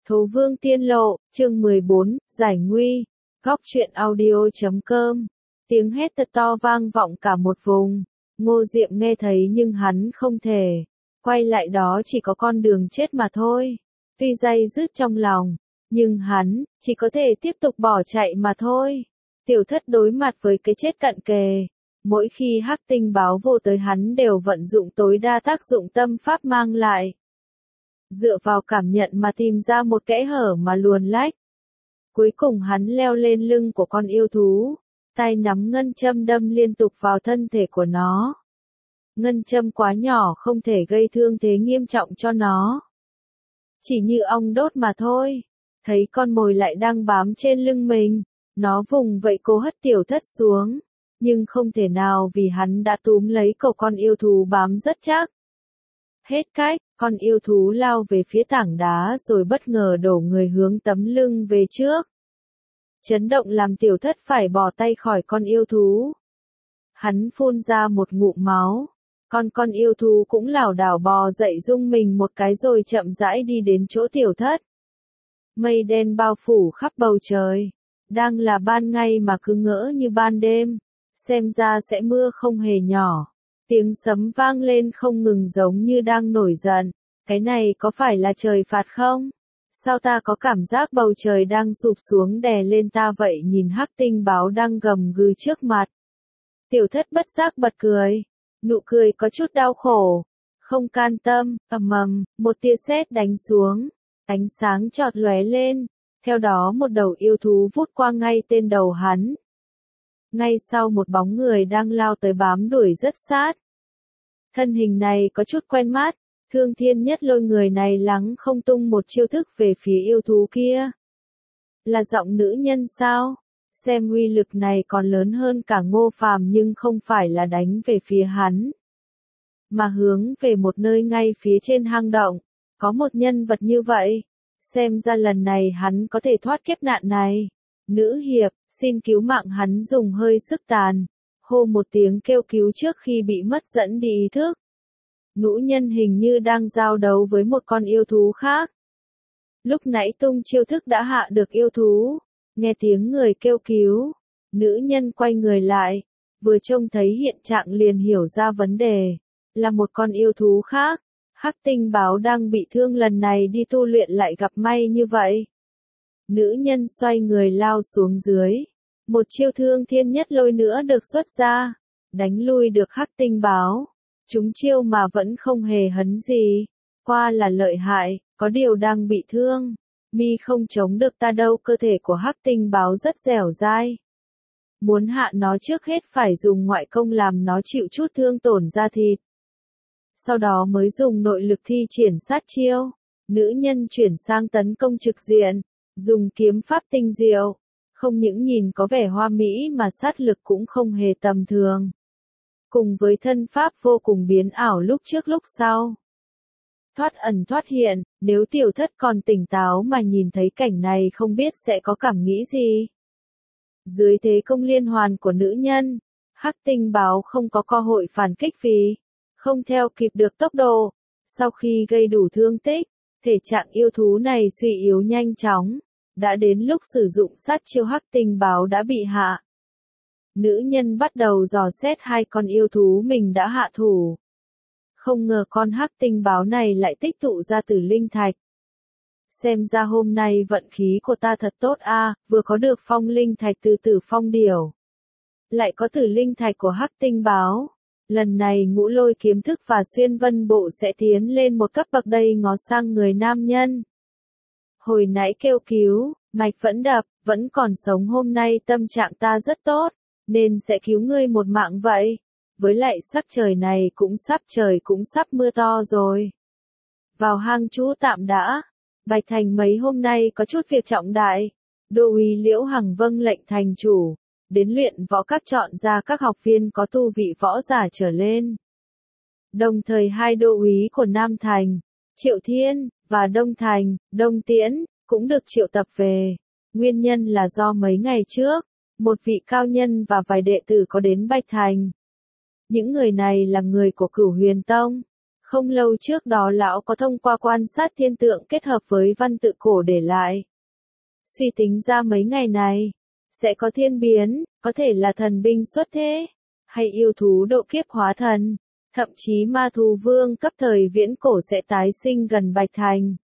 Thố Vương Tiên Lộ, chương 14, Giải Nguy, Góc truyện audio.com. Tiếng hét thật to vang vọng cả một vùng. Ngô Diệm nghe thấy nhưng hắn không thể quay lại, đó chỉ có con đường chết mà thôi. Tuy day dứt trong lòng, nhưng hắn chỉ có thể tiếp tục bỏ chạy mà thôi. Tiểu Thất đối mặt với cái chết cận kề. Mỗi khi hắc tinh báo vô tới hắn đều vận dụng tối đa tác dụng tâm pháp mang lại. Dựa vào cảm nhận mà tìm ra một kẽ hở mà luồn lách. Cuối cùng hắn leo lên lưng của con yêu thú, tay nắm ngân châm đâm liên tục vào thân thể của nó. Ngân châm quá nhỏ không thể gây thương thế nghiêm trọng cho nó. Chỉ như ong đốt mà thôi. Thấy con mồi lại đang bám trên lưng mình, nó vùng vậy cố hất Tiểu Thất xuống, nhưng không thể nào vì hắn đã túm lấy cổ con yêu thú bám rất chắc. Hết cách, con yêu thú lao về phía tảng đá rồi bất ngờ đổ người hướng tấm lưng về trước. Chấn động làm Tiểu Thất phải bỏ tay khỏi con yêu thú. Hắn phun ra một ngụm máu. Con yêu thú cũng lảo đảo bò dậy rung mình một cái rồi chậm rãi đi đến chỗ Tiểu Thất. Mây đen bao phủ khắp bầu trời. Đang là ban ngày mà cứ ngỡ như ban đêm. Xem ra sẽ mưa không hề nhỏ. Tiếng sấm vang lên không ngừng giống như đang nổi giận. Cái này có phải là trời phạt không? Sao ta có cảm giác bầu trời đang sụp xuống đè lên ta vậy? Nhìn hắc tinh báo đang gầm gừ trước mặt. Tiểu Thất bất giác bật cười. Nụ cười có chút đau khổ. Không can tâm, ầm ầm, một tia sét đánh xuống. Ánh sáng chọt lóe lên. Theo đó một đầu yêu thú vút qua ngay tên đầu hắn. Ngay sau một bóng người đang lao tới bám đuổi rất sát. Thân hình này có chút quen mắt. Thương Thiên Nhất Lôi người này lắng không tung một chiêu thức về phía yêu thú kia. Là giọng nữ nhân sao? Xem uy lực này còn lớn hơn cả Ngô Phàm nhưng không phải là đánh về phía hắn. Mà hướng về một nơi ngay phía trên hang động. Có một nhân vật như vậy. Xem ra lần này hắn có thể thoát kiếp nạn này. Nữ hiệp, xin cứu mạng. Hắn dùng hơi sức tàn. Hô một tiếng kêu cứu trước khi bị mất dẫn đi ý thức. Nữ nhân hình như đang giao đấu với một con yêu thú khác. Lúc nãy tung chiêu thức đã hạ được yêu thú. Nghe tiếng người kêu cứu. Nữ nhân quay người lại. Vừa trông thấy hiện trạng liền hiểu ra vấn đề. Là một con yêu thú khác. Hắc tinh báo đang bị thương lần này đi tu luyện lại gặp may như vậy. Nữ nhân xoay người lao xuống dưới. Một chiêu Thương Thiên Nhất Lôi nữa được xuất ra. Đánh lui được hắc tinh báo. Chúng chiêu mà vẫn không hề hấn gì. Qua là lợi hại, có điều đang bị thương. Mi không chống được ta đâu. Cơ thể của hắc tinh báo rất dẻo dai. Muốn hạ nó trước hết phải dùng ngoại công làm nó chịu chút thương tổn da thịt. Sau đó mới dùng nội lực thi triển sát chiêu. Nữ nhân chuyển sang tấn công trực diện. Dùng kiếm pháp tinh diệu. Không những nhìn có vẻ hoa mỹ mà sát lực cũng không hề tầm thường. Cùng với thân pháp vô cùng biến ảo lúc trước lúc sau. Thoát ẩn thoát hiện, nếu Tiểu Thất còn tỉnh táo mà nhìn thấy cảnh này không biết sẽ có cảm nghĩ gì. Dưới thế công liên hoàn của nữ nhân, hắc tinh báo không có cơ hội phản kích vì không theo kịp được tốc độ. Sau khi gây đủ thương tích, thể trạng yêu thú này suy yếu nhanh chóng. Đã đến lúc sử dụng sát chiêu hắc tinh báo đã bị hạ. Nữ nhân bắt đầu dò xét hai con yêu thú mình đã hạ thủ. Không ngờ con hắc tinh báo này lại tích tụ ra tử linh thạch. Xem ra hôm nay vận khí của ta thật tốt a, vừa có được phong linh thạch từ Tử Phong Điểu. Lại có tử linh thạch của hắc tinh báo. Lần này Ngũ Lôi kiếm thức và xuyên vân bộ sẽ tiến lên một cấp bậc đây. Ngó sang người nam nhân. Hồi nãy kêu cứu, mạch vẫn đập, vẫn còn sống. Hôm nay tâm trạng ta rất tốt, nên sẽ cứu ngươi một mạng vậy. Với lại sắc trời này trời cũng sắp mưa to rồi. Vào hang trú tạm đã. Bạch Thành mấy hôm nay có chút việc trọng đại. Đô úy Liễu Hằng vâng lệnh thành chủ. Đến luyện võ các chọn ra các học viên có tu vị võ giả trở lên. Đồng thời hai đô úy của Nam Thành, Triệu Thiên, và Đông Thành, Đông Tiễn, cũng được triệu tập về. Nguyên nhân là do mấy ngày trước, một vị cao nhân và vài đệ tử có đến Bạch Thành. Những người này là người của Cửu Huyền Tông. Không lâu trước đó lão có thông qua quan sát thiên tượng kết hợp với văn tự cổ để lại. Suy tính ra mấy ngày này, sẽ có thiên biến, có thể là thần binh xuất thế, hay yêu thú độ kiếp hóa thần, thậm chí ma thú vương cấp thời viễn cổ sẽ tái sinh gần Bạch Thành.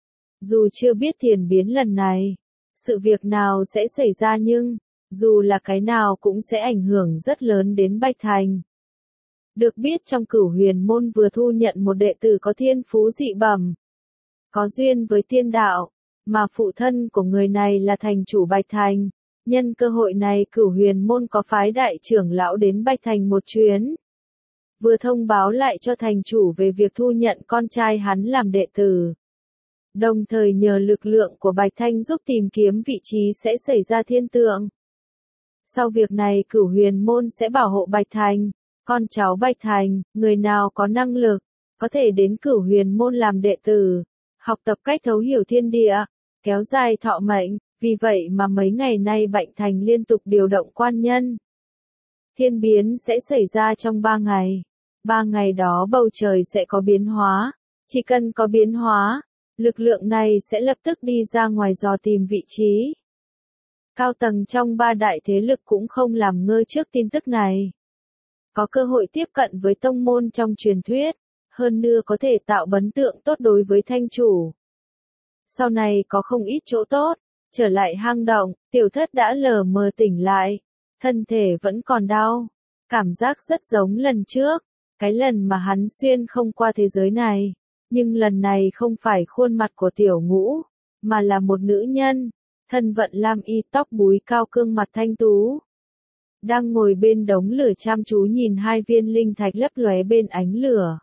Dù chưa biết thiên biến lần này, sự việc nào sẽ xảy ra nhưng, dù là cái nào cũng sẽ ảnh hưởng rất lớn đến Bạch Thành. Được biết trong Cửu Huyền Môn vừa thu nhận một đệ tử có thiên phú dị bẩm, có duyên với tiên đạo, mà phụ thân của người này là thành chủ Bạch Thành. Nhân cơ hội này Cửu Huyền Môn có phái đại trưởng lão đến Bạch Thành một chuyến. Vừa thông báo lại cho thành chủ về việc thu nhận con trai hắn làm đệ tử. Đồng thời nhờ lực lượng của Bạch Thanh giúp tìm kiếm vị trí sẽ xảy ra thiên tượng. Sau việc này Cửu Huyền Môn sẽ bảo hộ Bạch Thành, con cháu Bạch Thành, người nào có năng lực, có thể đến Cửu Huyền Môn làm đệ tử, học tập cách thấu hiểu thiên địa, kéo dài thọ mệnh, vì vậy mà mấy ngày nay Bạch Thành liên tục điều động quan nhân. Thiên biến sẽ xảy ra trong 3 ngày. 3 ngày đó bầu trời sẽ có biến hóa, chỉ cần có biến hóa, lực lượng này sẽ lập tức đi ra ngoài dò tìm vị trí. Cao tầng trong 3 đại thế lực cũng không làm ngơ trước tin tức này. Có cơ hội tiếp cận với tông môn trong truyền thuyết, hơn nữa có thể tạo ấn tượng tốt đối với thanh chủ. Sau này có không ít chỗ tốt, trở lại hang động, Tiểu Thất đã lờ mờ tỉnh lại, thân thể vẫn còn đau, cảm giác rất giống lần trước, cái lần mà hắn xuyên không qua thế giới này, nhưng lần này không phải khuôn mặt của Tiểu Ngũ, mà là một nữ nhân, thân vận lam y tóc búi cao cương mặt thanh tú. Đang ngồi bên đống lửa chăm chú nhìn 2 viên linh thạch lấp lóe bên ánh lửa.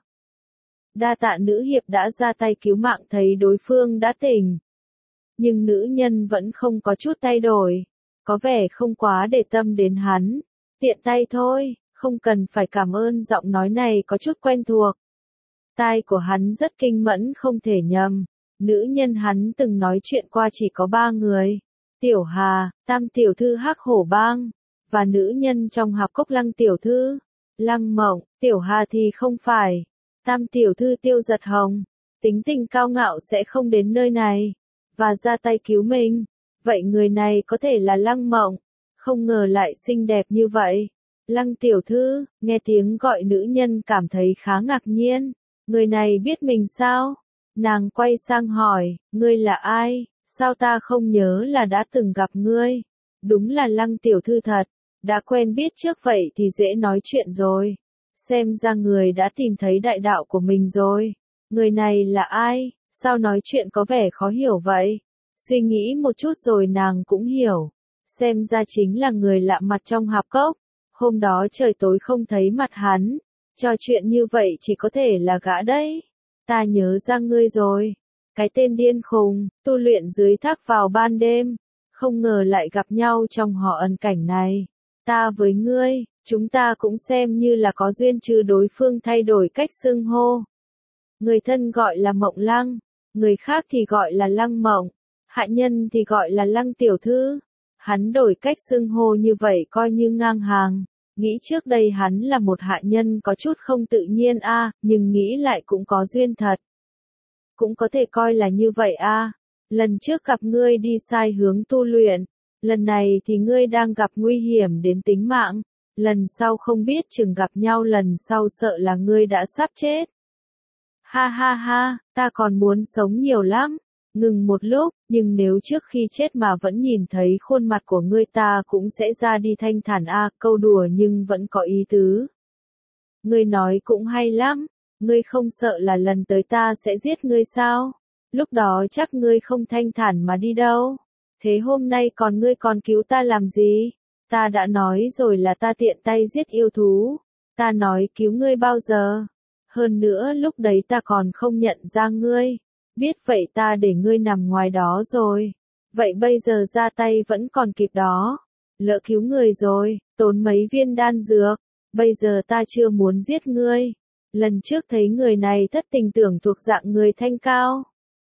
Đa tạ nữ hiệp đã ra tay cứu mạng thấy đối phương đã tỉnh. Nhưng nữ nhân vẫn không có chút thay đổi, có vẻ không quá để tâm đến hắn. Tiện tay thôi, không cần phải cảm ơn, giọng nói này có chút quen thuộc. Tai của hắn rất kinh mẫn không thể nhầm. Nữ nhân hắn từng nói chuyện qua chỉ có 3 người. Tiểu Hà, Tam tiểu thư Hắc Hổ Bang, và nữ nhân trong Hạp Cốc Lăng tiểu thư. Lăng Mộng, Tiểu Hà thì không phải. Tam tiểu thư Tiêu Giật Hồng, tính tình cao ngạo sẽ không đến nơi này, và ra tay cứu mình. Vậy người này có thể là Lăng Mộng, không ngờ lại xinh đẹp như vậy. Lăng tiểu thư, nghe tiếng gọi nữ nhân cảm thấy khá ngạc nhiên. Người này biết mình sao? Nàng quay sang hỏi, ngươi là ai? Sao ta không nhớ là đã từng gặp ngươi? Đúng là Lăng tiểu thư thật, đã quen biết trước vậy thì dễ nói chuyện rồi. Xem ra người đã tìm thấy đại đạo của mình rồi. Người này là ai? Sao nói chuyện có vẻ khó hiểu vậy? Suy nghĩ một chút rồi nàng cũng hiểu. Xem ra chính là người lạ mặt trong hạp cốc. Hôm đó trời tối không thấy mặt hắn. Trò chuyện như vậy chỉ có thể là gã đấy. Ta nhớ ra ngươi rồi. Cái tên điên khùng, tu luyện dưới thác vào ban đêm. Không ngờ lại gặp nhau trong họ ân cảnh này. Ta với ngươi, chúng ta cũng xem như là có duyên chứ. Đối phương thay đổi cách xưng hô. Người thân gọi là Mộng Lăng, người khác thì gọi là Lăng Mộng, hạ nhân thì gọi là Lăng tiểu thư. Hắn đổi cách xưng hô như vậy coi như ngang hàng. Nghĩ trước đây hắn là một hạ nhân có chút không tự nhiên nhưng nghĩ lại cũng có duyên thật. Cũng có thể coi là như vậy Lần trước gặp ngươi đi sai hướng tu luyện, lần này thì ngươi đang gặp nguy hiểm đến tính mạng. Lần sau không biết chừng gặp nhau lần sau sợ là ngươi đã sắp chết. Ha ha ha, ta còn muốn sống nhiều lắm. Ngừng một lúc, nhưng nếu trước khi chết mà vẫn nhìn thấy khuôn mặt của ngươi ta cũng sẽ ra đi thanh thản câu đùa nhưng vẫn có ý tứ. Ngươi nói cũng hay lắm, ngươi không sợ là lần tới ta sẽ giết ngươi sao? Lúc đó chắc ngươi không thanh thản mà đi đâu. Thế hôm nay ngươi còn cứu ta làm gì? Ta đã nói rồi là ta tiện tay giết yêu thú. Ta nói cứu ngươi bao giờ? Hơn nữa lúc đấy ta còn không nhận ra ngươi. Biết vậy ta để ngươi nằm ngoài đó rồi. Vậy bây giờ ra tay vẫn còn kịp đó. Lỡ cứu người rồi, tốn mấy viên đan dược. Bây giờ ta chưa muốn giết ngươi. Lần trước thấy người này thất tình tưởng thuộc dạng người thanh cao.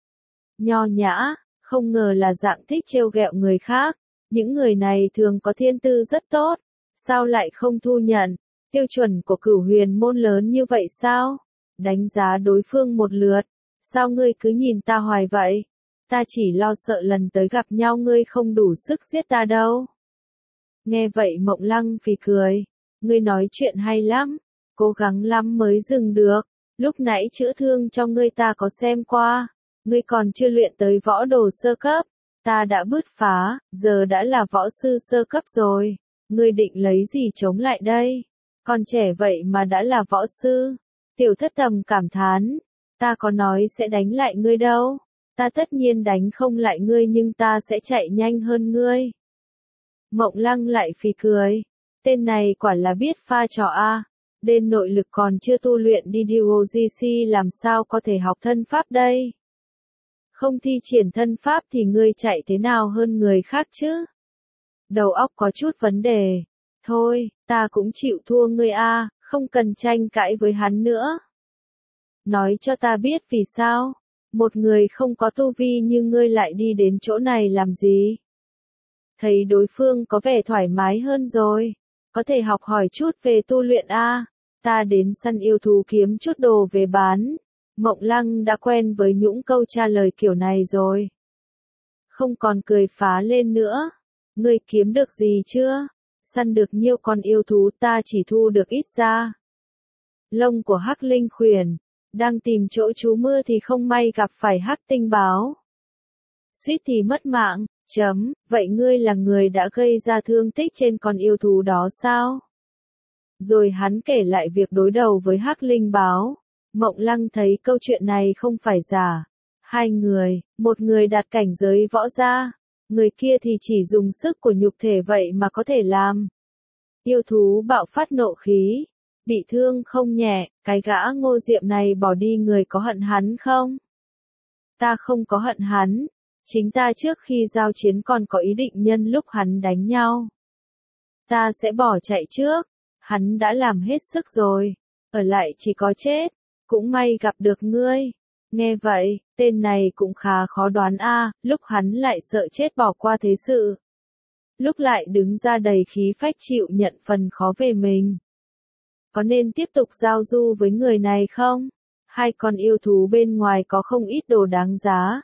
Nho nhã, không ngờ là dạng thích trêu ghẹo người khác. Những người này thường có thiên tư rất tốt. Sao lại không thu nhận? Tiêu chuẩn của Cửu Huyền Môn lớn như vậy sao? đánh giá đối phương một lượt. Sao ngươi cứ nhìn ta hoài vậy? Ta chỉ lo sợ lần tới gặp nhau ngươi không đủ sức giết ta đâu. Nghe vậy Mộng Lăng phì cười. Ngươi nói chuyện hay lắm, cố gắng lắm mới dừng được. Lúc nãy chữa thương cho ngươi ta có xem qua. Ngươi còn chưa luyện tới võ đồ sơ cấp. Ta đã bứt phá, giờ đã là võ sư sơ cấp rồi. Ngươi định lấy gì chống lại đây? Còn trẻ vậy mà đã là võ sư. Tiểu Thất Tầm cảm thán. Ta có nói sẽ đánh lại ngươi đâu. Ta tất nhiên đánh không lại ngươi nhưng ta sẽ chạy nhanh hơn ngươi. Mộng Lăng lại phì cười. Tên này quả là biết pha trò a. Đến nội lực còn chưa tu luyện đi DOGC làm sao có thể học thân pháp đây? Không thi triển thân pháp thì ngươi chạy thế nào hơn người khác chứ? Đầu óc có chút vấn đề. Thôi, ta cũng chịu thua ngươi a, không cần tranh cãi với hắn nữa. Nói cho ta biết vì sao? Một người không có tu vi như ngươi lại đi đến chỗ này làm gì? Thấy đối phương có vẻ thoải mái hơn rồi. Có thể học hỏi chút về tu luyện a. Ta đến săn yêu thú kiếm chút đồ về bán. Mộng Lăng đã quen với những câu trả lời kiểu này rồi. Không còn cười phá lên nữa. Ngươi kiếm được gì chưa? Săn được nhiêu con yêu thú ta chỉ thu được ít ra. Lông của Hắc Linh khuyển. Đang tìm chỗ trú mưa thì không may gặp phải Hắc Tinh báo. Suýt thì mất mạng. Vậy ngươi là người đã gây ra thương tích trên con yêu thú đó sao? Rồi hắn kể lại việc đối đầu với Hắc Linh báo. Mộng Lăng thấy câu chuyện này không phải giả. Hai người, một người đạt cảnh giới võ gia, người kia thì chỉ dùng sức của nhục thể vậy mà có thể làm. Yêu thú bạo phát nộ khí, bị thương không nhẹ, cái gã Ngô Diệm này bỏ đi người có hận hắn không? Ta không có hận hắn, chính ta trước khi giao chiến còn có ý định nhân lúc hắn đánh nhau. Ta sẽ bỏ chạy trước, hắn đã làm hết sức rồi, ở lại chỉ có chết, cũng may gặp được ngươi. Nghe vậy, tên này cũng khá khó đoán a, lúc hắn lại sợ chết bỏ qua thế sự. Lúc lại đứng ra đầy khí phách chịu nhận phần khó về mình. Có nên tiếp tục giao du với người này không? Hai con yêu thú bên ngoài có không ít đồ đáng giá.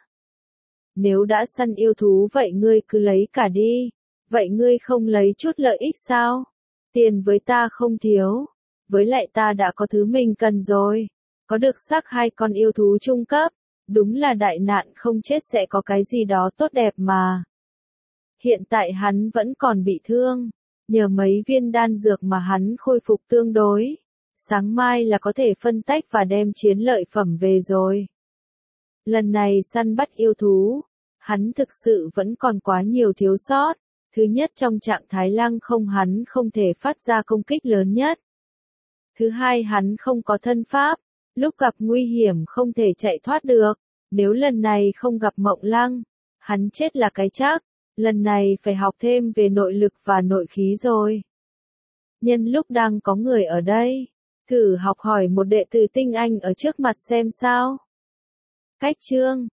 Nếu đã săn yêu thú vậy ngươi cứ lấy cả đi. Vậy ngươi không lấy chút lợi ích sao? Tiền với ta không thiếu. Với lại ta đã có thứ mình cần rồi. Có được xác hai con yêu thú trung cấp. Đúng là đại nạn không chết sẽ có cái gì đó tốt đẹp mà. Hiện tại hắn vẫn còn bị thương. Nhờ mấy viên đan dược mà hắn khôi phục tương đối. Sáng mai là có thể phân tách và đem chiến lợi phẩm về rồi. Lần này săn bắt yêu thú. Hắn thực sự vẫn còn quá nhiều thiếu sót. Thứ nhất trong trạng thái lăng không hắn không thể phát ra công kích lớn nhất. Thứ hai hắn không có thân pháp. Lúc gặp nguy hiểm không thể chạy thoát được. Nếu lần này không gặp Mộng Lăng, hắn chết là cái chắc. Lần này phải học thêm về nội lực và nội khí rồi. Nhân lúc đang có người ở đây, thử học hỏi một đệ tử tinh anh ở trước mặt xem sao. Cách chương